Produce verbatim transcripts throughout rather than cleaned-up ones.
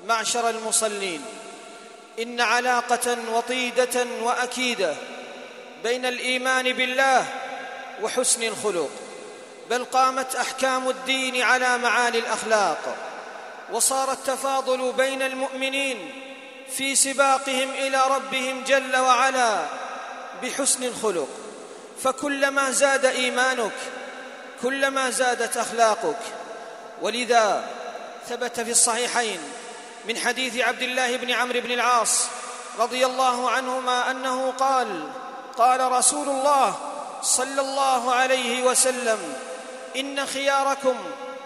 معشر المصلين، إن علاقة وطيدة وأكيدة بين الإيمان بالله وحسن الخلق، بل قامت أحكام الدين على معالي الأخلاق، وصار التفاضل بين المؤمنين في سباقهم إلى ربهم جل وعلا بحسن الخلق، فكلما زاد إيمانك كلما زادت أخلاقك. ولذا ثبت في الصحيحين من حديث عبد الله بن عمرو بن العاص رضي الله عنهما أنه قال: قال رسول الله صلى الله عليه وسلم: إن خياركم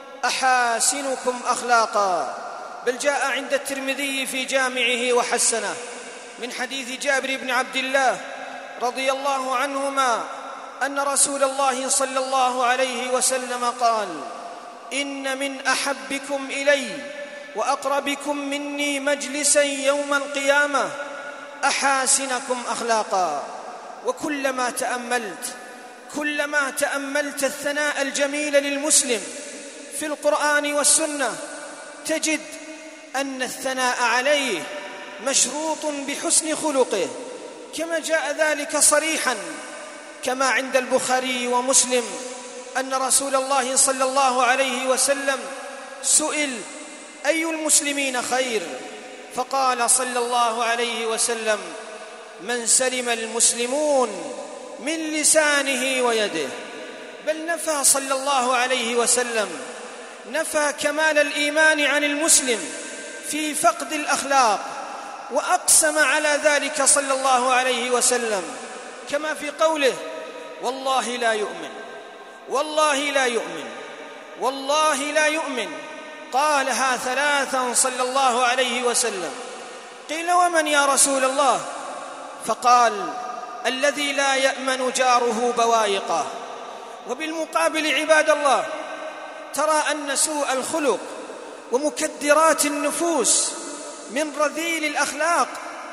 أحاسنكم أخلاقا. بل جاء عند الترمذي في جامعه وحسنه من حديث جابر بن عبد الله رضي الله عنهما أن رسول الله صلى الله عليه وسلم قال: إن من أحبكم إلي وأقربكم مني مجلسا يوم القيامة أحاسنكم أخلاقا. وكلما تأملت كلما تأملت الثناء الجميل للمسلم في القرآن والسنة تجد أن الثناء عليه مشروط بحسن خلقه، كما جاء ذلك صريحا كما عند البخاري ومسلم أن رسول الله صلى الله عليه وسلم سئل: أي المسلمين خير؟ فقال صلى الله عليه وسلم: من سلم المسلمون من لسانه ويده. بل نفى صلى الله عليه وسلم نفى كمال الإيمان عن المسلم في فقد الأخلاق، وأقسم على ذلك صلى الله عليه وسلم كما في قوله: والله لا يؤمن، والله لا يؤمن، والله لا يؤمن. قالها ثلاثا صلى الله عليه وسلم. قيل: ومن يا رسول الله؟ فقال: الذي لا يأمن جاره بوائقه. وبالمقابل عباد الله، ترى أن سوء الخلق ومكدرات النفوس من رذيل الأخلاق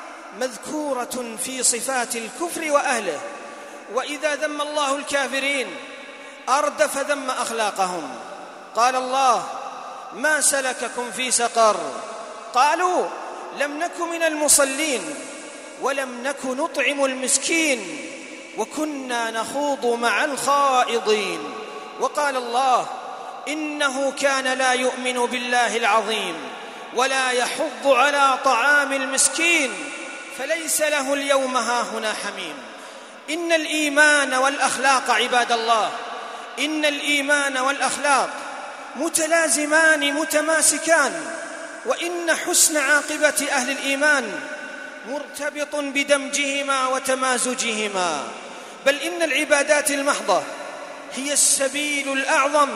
مذكورة في صفات الكفر وأهله، وإذا ذم الله الكافرين أردف ذم أخلاقهم. قال الله: ما سلككم في سقر؟ قالوا: لم نك من المصلين ولم نك نطعم المسكين وكنا نخوض مع الخائضين. وقال الله: إنه كان لا يؤمن بالله العظيم ولا يحض على طعام المسكين فليس له اليوم هاهنا حميم. إن الإيمان والأخلاق عباد الله، إن الإيمان والأخلاق متلازمان متماسكان، وإن حسن عاقبة أهل الإيمان مرتبط بدمجهما وتمازجهما. بل إن العبادات المحضة هي السبيل الأعظم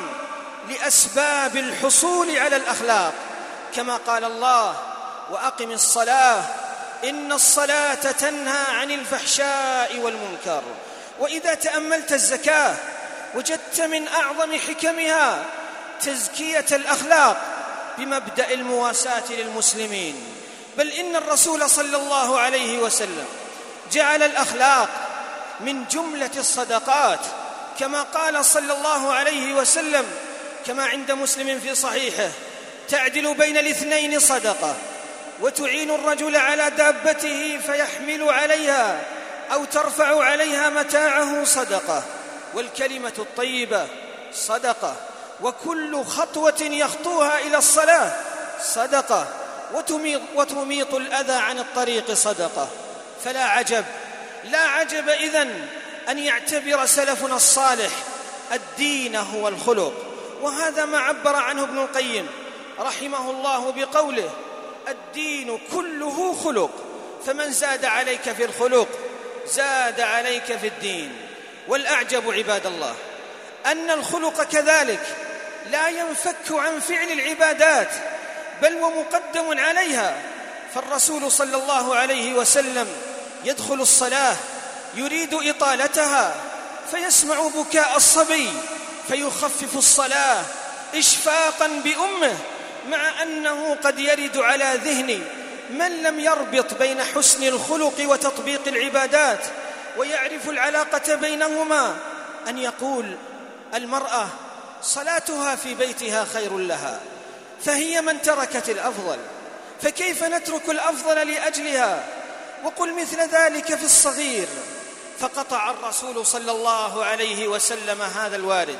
لأسباب الحصول على الأخلاق، كما قال الله: وأقم الصلاة إن الصلاة تنهى عن الفحشاء والمنكر. وإذا تأملت الزكاة وجدت من أعظم حكمها تزكية الأخلاق بمبدأ المواساة للمسلمين. بل إن الرسول صلى الله عليه وسلم جعل الأخلاق من جملة الصدقات، كما قال صلى الله عليه وسلم كما عند مسلم في صحيحه: تعدل بين الاثنين صدقة، وتعين الرجل على دابته فيحمل عليها أو ترفع عليها متاعه صدقة، والكلمة الطيبة صدقة، وكل خطوة يخطوها إلى الصلاة صدقة، وتميط, وتميط الأذى عن الطريق صدقة. فلا عجب لا عجب إذن أن يعتبر سلفنا الصالح الدين هو الخلق، وهذا ما عبر عنه ابن القيم رحمه الله بقوله: الدين كله خلق، فمن زاد عليك في الخلق زاد عليك في الدين. والأعجب عباد الله أن الخلق كذلك لا ينفك عن فعل العبادات، بل ومقدم عليها. فالرسول صلى الله عليه وسلم يدخل الصلاة يريد إطالتها فيسمع بكاء الصبي فيخفف الصلاة إشفاقا بأمه، مع أنه قد يرد على ذهن من لم يربط بين حسن الخلق وتطبيق العبادات ويعرف العلاقة بينهما أن يقول: المرأة صلاتها في بيتها خير لها، فهي من تركت الأفضل، فكيف نترك الأفضل لأجلها؟ وقل مثل ذلك في الصغير. فقطع الرسول صلى الله عليه وسلم هذا الوارد،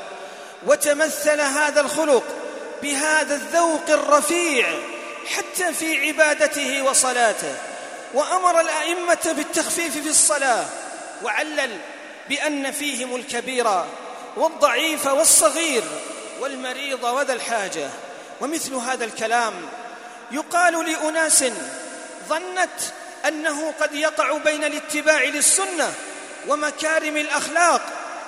وتمثل هذا الخلق بهذا الذوق الرفيع حتى في عبادته وصلاته، وأمر الأئمة بالتخفيف في الصلاة، وعلل بأن فيهم الكبير والضعيف والصغير والمريض وذا الحاجة. ومثل هذا الكلام يقال لأناس ظنت أنه قد يقع بين الاتباع للسنة ومكارم الأخلاق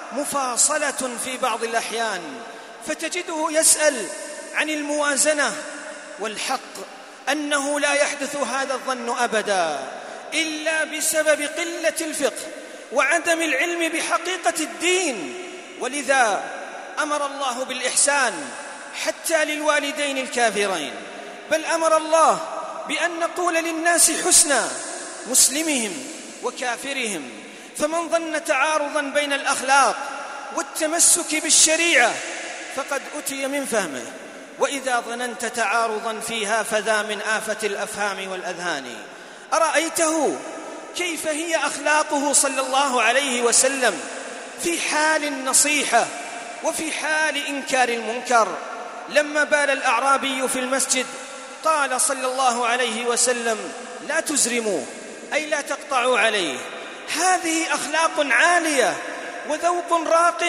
مفاصلة في بعض الأحيان، فتجده يسأل عن الموازنة، والحق أنه لا يحدث هذا الظن أبدا إلا بسبب قلة الفقه وعدم العلم بحقيقة الدين. ولذا أمر الله بالإحسان حتى للوالدين الكافرين، بل أمر الله بأن نقول للناس حسنا، مسلمهم وكافرهم. فمن ظن تعارضا بين الأخلاق والتمسك بالشريعة فقد أتي من فهمه، وإذا ظننت تعارضا فيها فذا من آفة الأفهام والأذهان. أرأيته كيف هي أخلاقه صلى الله عليه وسلم في حال النصيحة وفي حال إنكار المنكر؟ لما بال الأعرابي في المسجد قال صلى الله عليه وسلم: لا تزرموا، أي لا تقطعوا عليه. هذه أخلاق عالية وذوق راق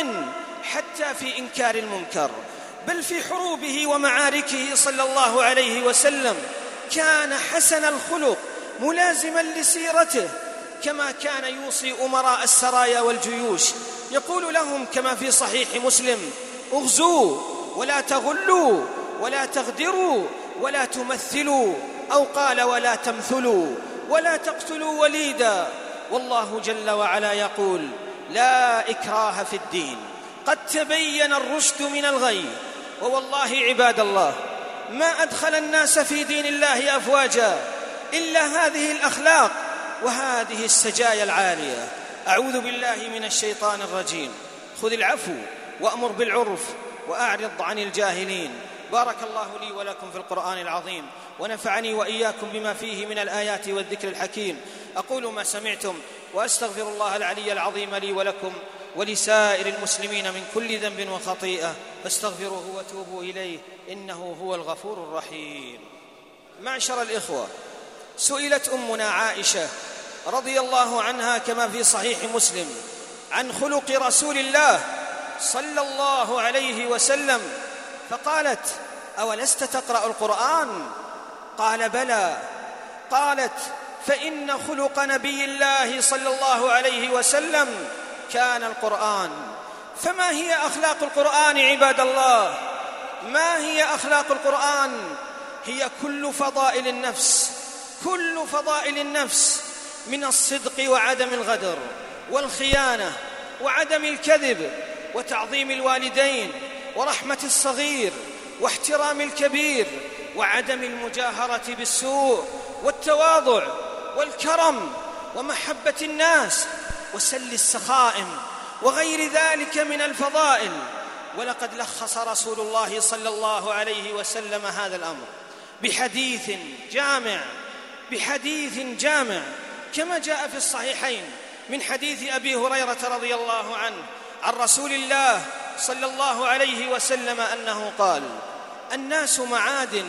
حتى في إنكار المنكر. بل في حروبه ومعاركه صلى الله عليه وسلم كان حسن الخلق ملازما لسيرته، كما كان يوصي أمراء السرايا والجيوش، يقول لهم كما في صحيح مسلم: اغزوا ولا تغلوا ولا تغدروا ولا تمثلوا، أو قال: ولا تمثلوا ولا تقتلوا وليدا. والله جل وعلا يقول: لا إكراه في الدين، قد تبين الرشد من الغي. ووالله عباد الله ما أدخل الناس في دين الله أفواجا إلا هذه الأخلاق وهذه السجايا العالية. أعوذ بالله من الشيطان الرجيم. خذ العفو وأمر بالعرف وأعرض عن الجاهلين. بارك الله لي ولكم في القرآن العظيم، ونفعني وإياكم بما فيه من الآيات والذكر الحكيم. أقول ما سمعتم وأستغفر الله العلي العظيم لي ولكم ولسائر المسلمين من كل ذنب وخطيئة، فاستغفروه وتوبوا إليه إنه هو الغفور الرحيم. معشر الإخوة، سئلت أمنا عائشة رضي الله عنها كما في صحيح مسلم عن خلق رسول الله صلى الله عليه وسلم، فقالت: أولست تقرأ القرآن؟ قال: بلى. قالت: فإن خلق نبي الله صلى الله عليه وسلم كان القرآن. فما هي أخلاق القرآن عباد الله؟ ما هي أخلاق القرآن؟ هي كل فضائل النفس، كل فضائل النفس، من الصدق وعدم الغدر والخيانة وعدم الكذب وتعظيم الوالدين ورحمة الصغير واحترام الكبير وعدم المجاهرة بالسوء والتواضع والكرم ومحبة الناس وسل السخائم وغير ذلك من الفضائل. ولقد لخص رسول الله صلى الله عليه وسلم هذا الأمر بحديث جامع بحديث جامع كما جاء في الصحيحين من حديث أبي هريرة رضي الله عنه عن رسول الله صلى الله عليه وسلم أنه قال: الناس معادن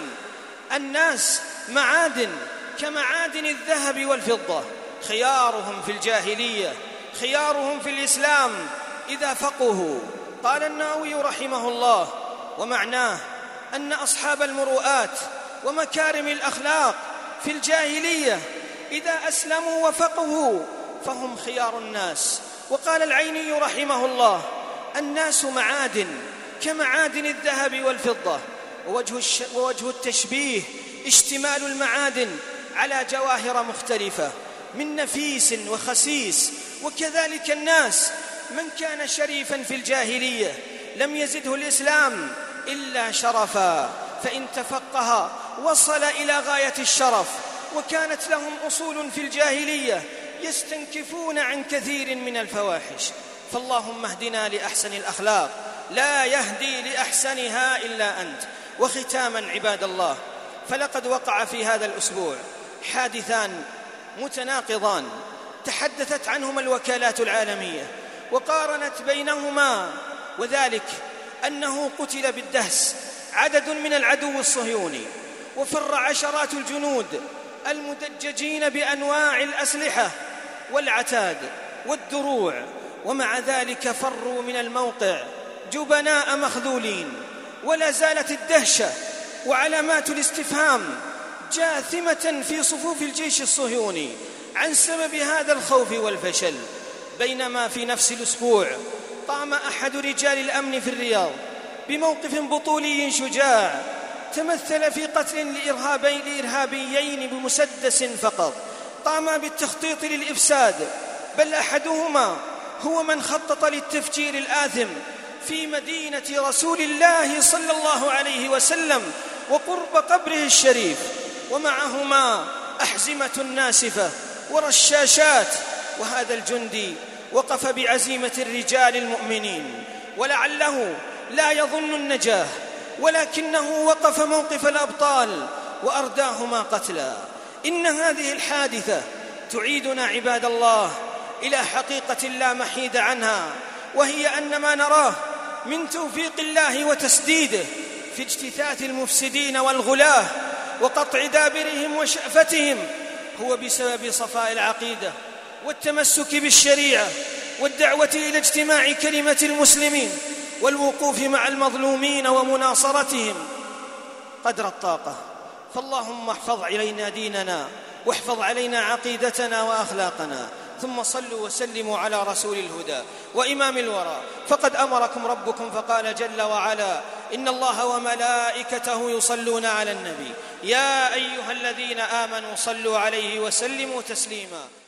الناس معادن كمعادن الذهب والفضة، خيارهم في الجاهلية خيارهم في الإسلام إذا فقهوا. قال النووي رحمه الله: ومعناه أن أصحاب المروءات ومكارم الأخلاق في الجاهلية إذا أسلموا وفقهوا فهم خيار الناس. وقال العيني رحمه الله: الناس معادن كمعادن الذهب والفضة. ووجه, الش... ووجه التشبيه اشتمال المعادن على جواهر مختلفة من نفيس وخسيس. وكذلك الناس، من كان شريفا في الجاهلية لم يزده الإسلام إلا شرفا، فإن تفقه وصل إلى غاية الشرف. وكانت لهم أصول في الجاهلية يستنكفون عن كثير من الفواحش. فاللهم اهدنا لأحسن الأخلاق، لا يهدي لأحسنها إلا أنت. وختاما عباد الله، فلقد وقع في هذا الأسبوع حادثان متناقضان تحدثت عنهما الوكالات العالمية وقارنت بينهما، وذلك أنه قتل بالدهس عدد من العدو الصهيوني، وفر عشرات الجنود المدججين بأنواع الأسلحة والعتاد والدروع، ومع ذلك فروا من الموقع جبناء مخذولين. ولا زالت الدهشة وعلامات الاستفهام جاثمة في صفوف الجيش الصهيوني عن سبب هذا الخوف والفشل. بينما في نفس الأسبوع قام أحد رجال الأمن في الرياض بموقف بطولي شجاع تمثل في قتل لإرهابي لإرهابيين بمسدس فقط قاما بالتخطيط للإفساد، بل أحدهما هو من خطط للتفجير الآثم في مدينة رسول الله صلى الله عليه وسلم وقرب قبره الشريف، ومعهما أحزمة ناسفة ورشاشات. وهذا الجندي وقف بعزيمة الرجال المؤمنين، ولعله لا يظن النجاة، ولكنه وقف موقف الأبطال وأرداهما قتلا. إن هذه الحادثة تعيدنا عباد الله إلى حقيقة لا محيد عنها، وهي أن ما نراه من توفيق الله وتسديده في اجتثاث المفسدين والغلاة وقطع دابرهم وشأفتهم هو بسبب صفاء العقيدة والتمسك بالشريعة والدعوة إلى اجتماع كلمة المسلمين والوقوف مع المظلومين ومناصرتهم قدر الطاقة. فاللهم احفظ علينا ديننا واحفظ علينا عقيدتنا وأخلاقنا، ثم صلوا وسلموا على رسول الهدى وإمام الورى. فقد أمركم ربكم فقال جل وعلا: إن الله وملائكته يصلون على النبي يا أيها الذين آمنوا صلوا عليه وسلموا تسليما.